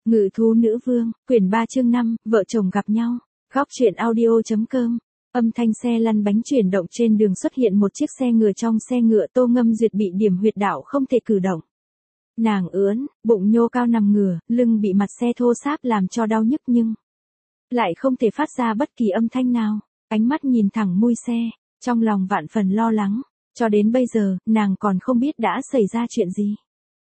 Ngự thú nữ vương, quyển 3 chương 5, vợ chồng gặp nhau. Góc truyện audio.com. Âm thanh xe lăn bánh chuyển động trên đường, xuất hiện một chiếc xe ngựa. Trong xe ngựa Tô Ngâm Duyệt bị điểm huyệt đạo không thể cử động. Nàng ưỡn, bụng nhô cao nằm ngửa, lưng bị mặt xe thô ráp làm cho đau nhức nhưng lại không thể phát ra bất kỳ âm thanh nào. Ánh mắt nhìn thẳng mui xe, trong lòng vạn phần lo lắng. Cho đến bây giờ, nàng còn không biết đã xảy ra chuyện gì.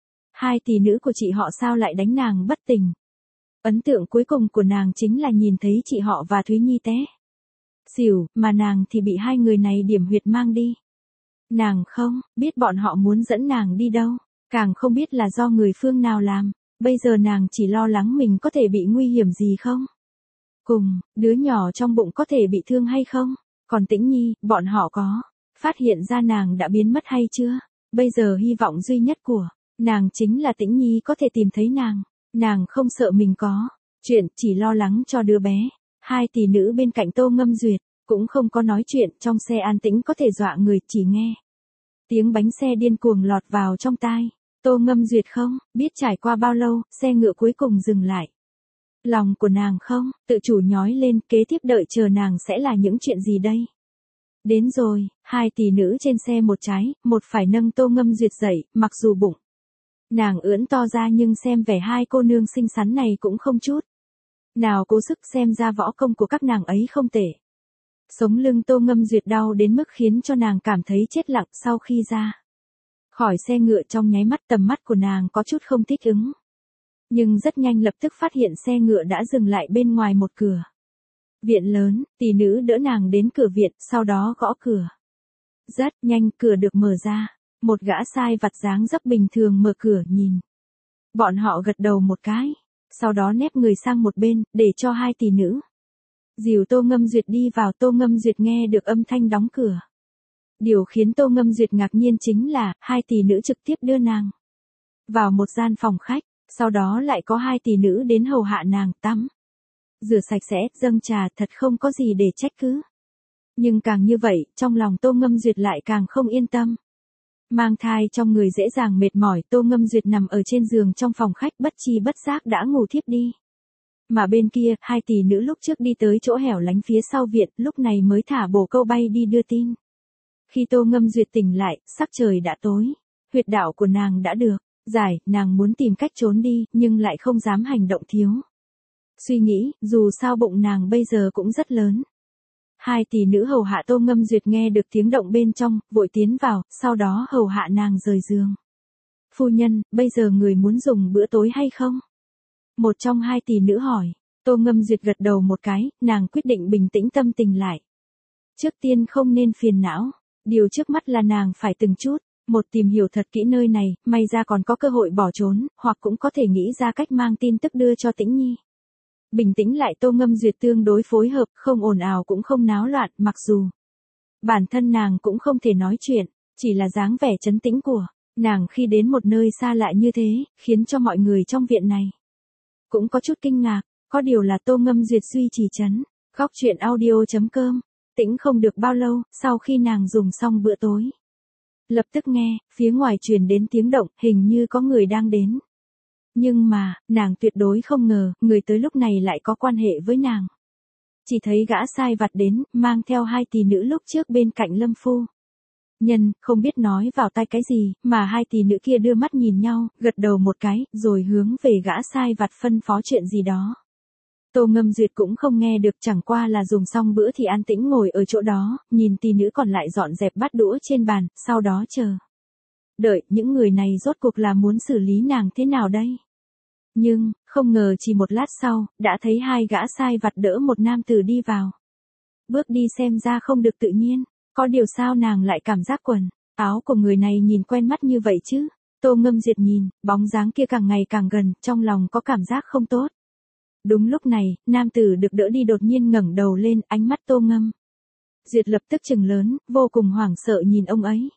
Hai tỷ nữ của chị họ sao lại đánh nàng bất tỉnh. Ấn tượng cuối cùng của nàng chính là nhìn thấy chị họ và Thúy Nhi té xỉu, mà nàng thì bị hai người này điểm huyệt mang đi. Nàng không biết bọn họ muốn dẫn nàng đi đâu, càng không biết là do người phương nào làm. Bây giờ nàng chỉ lo lắng mình có thể bị nguy hiểm gì không. Cùng, đứa nhỏ trong bụng có thể bị thương hay không. Còn Tĩnh Nhi, bọn họ có phát hiện ra nàng đã biến mất hay chưa. Bây giờ hy vọng duy nhất của nàng chính là Tĩnh Nhi có thể tìm thấy nàng. Nàng không sợ mình có chuyện, chỉ lo lắng cho đứa bé. Hai tỷ nữ bên cạnh Tô Ngâm Duyệt cũng không có nói chuyện, trong xe an tĩnh có thể dọa người, chỉ nghe tiếng bánh xe điên cuồng lọt vào trong tai. Tô Ngâm Duyệt không biết trải qua bao lâu, xe ngựa cuối cùng dừng lại. Lòng của nàng không tự chủ nhói lên, kế tiếp đợi chờ nàng sẽ là những chuyện gì đây. Đến rồi, hai tỷ nữ trên xe một trái, một phải nâng Tô Ngâm Duyệt dậy, mặc dù bụng nàng ưỡn to ra nhưng xem vẻ hai cô nương xinh xắn này cũng không chút nào cố sức, xem ra võ công của các nàng ấy không tệ. Sống lưng Tô Ngâm Duyệt đau đến mức khiến cho nàng cảm thấy chết lặng. Sau khi ra khỏi xe ngựa, trong nháy mắt tầm mắt của nàng có chút không thích ứng. Nhưng rất nhanh lập tức phát hiện xe ngựa đã dừng lại bên ngoài một cửa viện lớn. Tỷ nữ đỡ nàng đến cửa viện, sau đó gõ cửa. Rất nhanh cửa được mở ra. Một gã sai vặt dáng dấp bình thường mở cửa nhìn. Bọn họ gật đầu một cái, sau đó nép người sang một bên, để cho hai tỷ nữ dìu Tô Ngâm Duyệt đi vào. Tô Ngâm Duyệt nghe được âm thanh đóng cửa. Điều khiến Tô Ngâm Duyệt ngạc nhiên chính là, hai tỷ nữ trực tiếp đưa nàng vào một gian phòng khách, sau đó lại có hai tỷ nữ đến hầu hạ nàng tắm rửa sạch sẽ, dâng trà, thật không có gì để trách cứ. Nhưng càng như vậy, trong lòng Tô Ngâm Duyệt lại càng không yên tâm. Mang thai trong người dễ dàng mệt mỏi, Tô Ngâm Duyệt nằm ở trên giường trong phòng khách, bất chi bất giác đã ngủ thiếp đi. Mà bên kia, hai tỷ nữ lúc trước đi tới chỗ hẻo lánh phía sau viện, lúc này mới thả bồ câu bay đi đưa tin. Khi Tô Ngâm Duyệt tỉnh lại, sắc trời đã tối. Huyệt đạo của nàng đã được giải, nàng muốn tìm cách trốn đi, nhưng lại không dám hành động thiếu suy nghĩ, dù sao bụng nàng bây giờ cũng rất lớn. Hai tỷ nữ hầu hạ Tô Ngâm Duyệt nghe được tiếng động bên trong, vội tiến vào, sau đó hầu hạ nàng rời giường. Phu nhân, bây giờ người muốn dùng bữa tối hay không? Một trong hai tỷ nữ hỏi. Tô Ngâm Duyệt gật đầu một cái, nàng quyết định bình tĩnh tâm tình lại. Trước tiên không nên phiền não, điều trước mắt là nàng phải từng chút một tìm hiểu thật kỹ nơi này, may ra còn có cơ hội bỏ trốn, hoặc cũng có thể nghĩ ra cách mang tin tức đưa cho Tĩnh Nhi. Bình tĩnh lại, Tô Ngâm Duyệt tương đối phối hợp, không ồn ào cũng không náo loạn, mặc dù bản thân nàng cũng không thể nói chuyện, chỉ là dáng vẻ trấn tĩnh của nàng khi đến một nơi xa lạ như thế, khiến cho mọi người trong viện này cũng có chút kinh ngạc. Có điều là Tô Ngâm Duyệt duy trì trấn. Góc truyện audio.com. Tĩnh không được bao lâu, sau khi nàng dùng xong bữa tối, lập tức nghe phía ngoài truyền đến tiếng động, hình như có người đang đến. Nhưng mà, nàng tuyệt đối không ngờ, người tới lúc này lại có quan hệ với nàng. Chỉ thấy gã sai vặt đến, mang theo hai tỷ nữ lúc trước bên cạnh Lâm phu nhân, không biết nói vào tai cái gì, mà hai tỷ nữ kia đưa mắt nhìn nhau, gật đầu một cái, rồi hướng về gã sai vặt phân phó chuyện gì đó. Tô Ngâm Duyệt cũng không nghe được, chẳng qua là dùng xong bữa thì an tĩnh ngồi ở chỗ đó, nhìn tỷ nữ còn lại dọn dẹp bát đũa trên bàn, sau đó chờ đợi những người này rốt cuộc là muốn xử lý nàng thế nào đây. Nhưng, không ngờ chỉ một lát sau, đã thấy hai gã sai vặt đỡ một nam tử đi vào. Bước đi xem ra không được tự nhiên, có điều sao nàng lại cảm giác quần áo của người này nhìn quen mắt như vậy chứ. Tô Ngâm Duyệt nhìn, bóng dáng kia càng ngày càng gần, trong lòng có cảm giác không tốt. Đúng lúc này, nam tử được đỡ đi đột nhiên ngẩng đầu lên, ánh mắt Tô Ngâm Duyệt lập tức trừng lớn, vô cùng hoảng sợ nhìn ông ấy.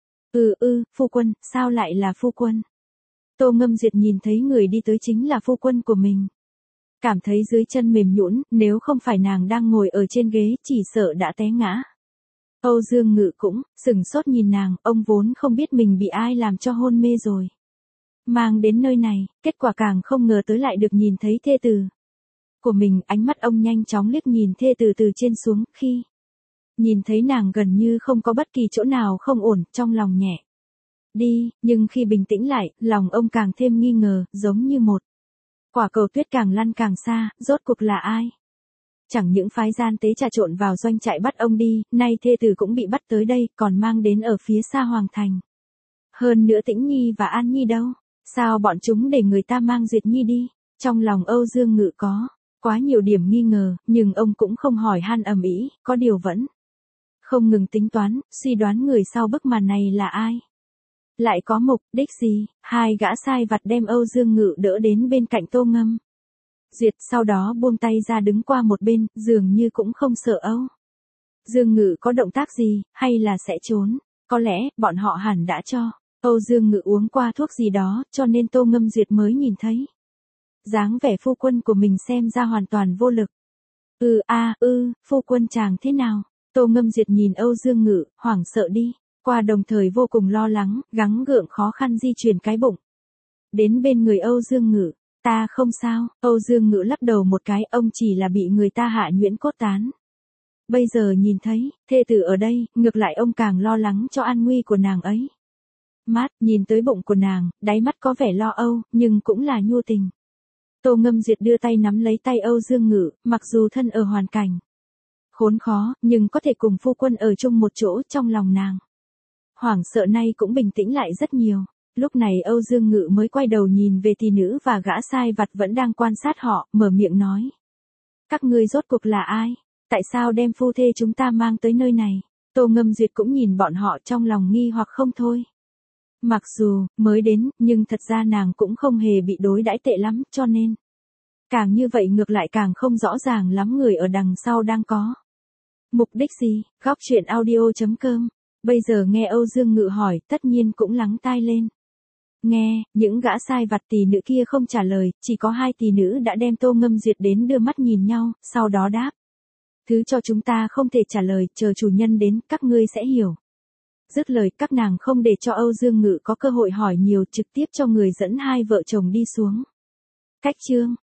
Phu quân, sao lại là phu quân? Tô Ngâm Duyệt nhìn thấy người đi tới chính là phu quân của mình. Cảm thấy dưới chân mềm nhũn, nếu không phải nàng đang ngồi ở trên ghế, chỉ sợ đã té ngã. Âu Dương Ngự cũng sửng sốt nhìn nàng, ông vốn không biết mình bị ai làm cho hôn mê rồi. Mang đến nơi này, kết quả càng không ngờ tới lại được nhìn thấy thê tử của mình. Ánh mắt ông nhanh chóng liếc nhìn thê tử từ trên xuống, khi nhìn thấy nàng gần như không có bất kỳ chỗ nào không ổn, trong lòng nhẹ đi, nhưng khi bình tĩnh lại, lòng ông càng thêm nghi ngờ, giống như một quả cầu tuyết càng lăn càng xa, rốt cuộc là ai? Chẳng những phái gian tế trà trộn vào doanh trại bắt ông đi, nay thê tử cũng bị bắt tới đây, còn mang đến ở phía xa Hoàng Thành. Hơn nữa Tĩnh Nhi và An Nhi đâu? Sao bọn chúng để người ta mang Duyệt Nhi đi? Trong lòng Âu Dương Ngự có quá nhiều điểm nghi ngờ, nhưng ông cũng không hỏi han ầm ĩ, có điều vẫn không ngừng tính toán, suy đoán người sau bức màn này là ai. Lại có mục đích gì? Hai gã sai vặt đem Âu Dương Ngự đỡ đến bên cạnh Tô Ngâm Duyệt, sau đó buông tay ra đứng qua một bên, dường như cũng không sợ Âu Dương Ngự có động tác gì, hay là sẽ trốn. Có lẽ, bọn họ hẳn đã cho Âu Dương Ngự uống qua thuốc gì đó, cho nên Tô Ngâm Duyệt mới nhìn thấy dáng vẻ phu quân của mình xem ra hoàn toàn vô lực. Phu quân chàng thế nào? Tô Ngâm Duyệt nhìn Âu Dương Ngự, hoảng sợ đi qua, đồng thời vô cùng lo lắng, gắng gượng khó khăn di chuyển cái bụng đến bên người Âu Dương Ngự. Ta không sao. Âu Dương Ngự lắc đầu một cái, ông chỉ là bị người ta hạ nhuyễn cốt tán. Bây giờ nhìn thấy thê tử ở đây, ngược lại ông càng lo lắng cho an nguy của nàng ấy. Mát, nhìn tới bụng của nàng, đáy mắt có vẻ lo âu, nhưng cũng là nhu tình. Tô Ngâm Duyệt đưa tay nắm lấy tay Âu Dương Ngự, mặc dù thân ở hoàn cảnh khốn khó, nhưng có thể cùng phu quân ở chung một chỗ, trong lòng nàng hoảng sợ nay cũng bình tĩnh lại rất nhiều. Lúc này Âu Dương Ngự mới quay đầu nhìn về tỷ nữ và gã sai vặt vẫn đang quan sát họ, mở miệng nói. Các ngươi rốt cuộc là ai? Tại sao đem phu thê chúng ta mang tới nơi này? Tô Ngâm Duyệt cũng nhìn bọn họ trong lòng nghi hoặc không thôi. Mặc dù mới đến, nhưng thật ra nàng cũng không hề bị đối đãi tệ lắm, cho nên càng như vậy ngược lại càng không rõ ràng lắm người ở đằng sau đang có mục đích gì. Góc truyện audio.com. Bây giờ nghe Âu Dương Ngự hỏi, tất nhiên cũng lắng tai lên. Nghe, những gã sai vặt tỷ nữ kia không trả lời, chỉ có hai tỷ nữ đã đem Tô Ngâm Duyệt đến đưa mắt nhìn nhau, sau đó đáp. Thứ cho chúng ta không thể trả lời, chờ chủ nhân đến, các ngươi sẽ hiểu. Dứt lời, các nàng không để cho Âu Dương Ngự có cơ hội hỏi nhiều, trực tiếp cho người dẫn hai vợ chồng đi xuống. Cách chương